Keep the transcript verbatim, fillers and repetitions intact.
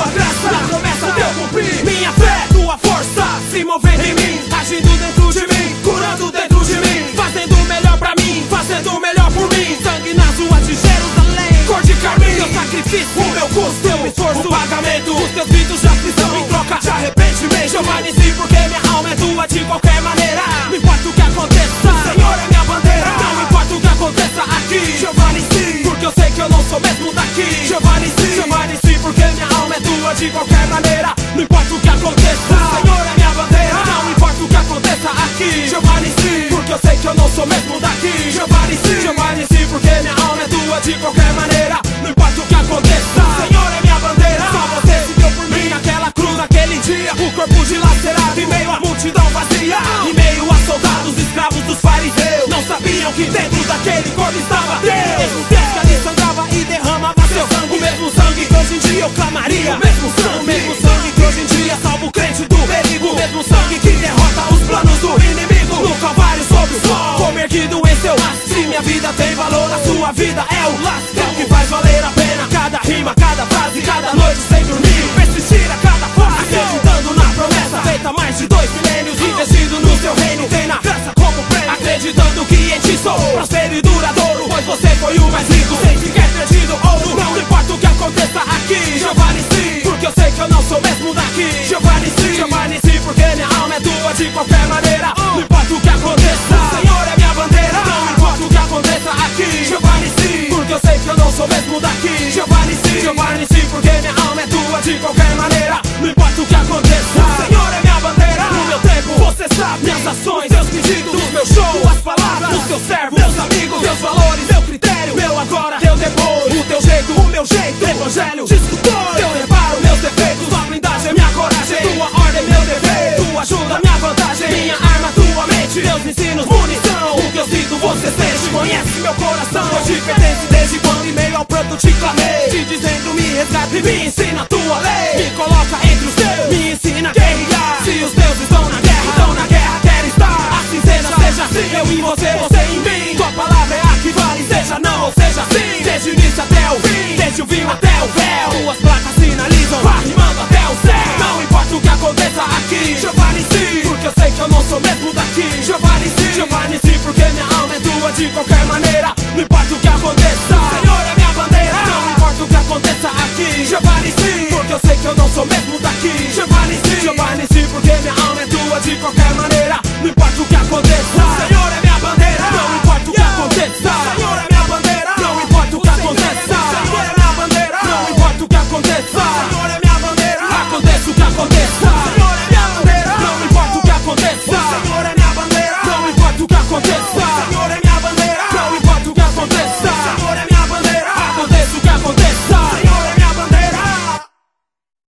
tua graça, minha promessa teu cumprir. Minha fé, tua força, se movendo em mim, agindo dentro de mim, curando dentro de mim, fazendo o melhor pra mim, fazendo o melhor por mim. Sangue nas ruas de Jerusalém, cor de carmim, teu sacrifício, o meu custo, teu esforço, o pagamento, os teus gritos de aflição em troca de arrependimento. Giovanni, sim, porque minha alma é tua de qualquer maneira. Não importa o que aconteça, o Senhor é minha bandeira. Não importa o que aconteça aqui, Giovanni, sim, porque eu sei que eu não sou mesmo daqui. Giovanni, sim, Giovanni, sim, porque minha alma é tua de qualquer maneira. Não importa o que aconteça, o Senhor é minha bandeira. Não importa o que aconteça aqui, Giovanni, sim, porque eu sei que eu não sou mesmo daqui. Giovanni, sim, Giovanni, sim, porque minha alma é tua de qualquer maneira. Não importa o que aconteça, o Senhor é minha bandeira. Só você se deu por mim naquela cruz, naquele dia, o corpo dilacerado em meio à multidão vazia, em meio a soldados escravos dos fariseus. Não sabiam que dentro daquele corpo estava Deus. O Deus que ali sangrava e derramava seu sangue, o mesmo sangue que hoje em dia eu clamaria. O mesmo sangue, o mesmo sangue que hoje em dia salva o crente do perigo. O mesmo sangue que derrota os planos do inimigo. No Calvário sob o sol, como erguido em seu laço. Se minha vida tem valor, a sua vida é o laço. É o que faz valer a pena cada rima, cada frase, cada noite sem dormir, persistir a cada fase, acreditando na promessa feita há mais de dois milênios, investido no seu reino, tem na graça como prêmio, acreditando que em ti sou prospero e duradouro, pois você foi o mais rico, sem sequer ter tido ouro. Não importa o que aconteça aqui, Giovanni, sim, porque eu sei que eu não sou mesmo daqui. Giovanni, sim, Giovanni, sim, porque minha alma é tua de qualquer maneira. Não importa o que aconteça, o Senhor é minha bandeira. Não importa o que aconteça aqui, Giovanni, sim, porque eu sei que eu não sou mesmo daqui. Giovanni, sim, Giovanni, sim, porque minha alma é tua de qualquer maneira. Não importa o que aconteça, o Senhor é minha bandeira. No meu tempo, você sabe, minhas ações, meus pedidos, dos meus shows, tuas palavras, dos teus servos, meus amigos, meus valores, meu critério, meu agora, teu depois, o teu jeito, o meu jeito, evangelho, discutor, teu reparo, meus defeitos, tua blindagem é minha coragem, tua ordem, meu dever, tua ajuda, minha vantagem, minha arma, tua mente, meus ensinos, munição, o que eu sinto, você sente, conhece meu coração, eu te pertence desde quando em meio ao pranto te clamei, te dizendo me resgate e me ensina a tua lei, me coloca entre os teus, me ensina a guerrear, se os teus estão na guerra, então na guerra quero estar, assim seja, seja assim, eu em você, você em mim, tua palavra é a que vale, seja não ou seja sim, desde o início até o fim, desde o vinho até o véu, tuas placas sinalizam, arrimando até o céu, não importa o que aconteça aqui, Giovanni, sim, porque eu sei que eu não sou mesmo daqui, Giovanni, sim, Giovanni, sim, porque minha alma é tua de qualquer maneira, não importa o que aconteça,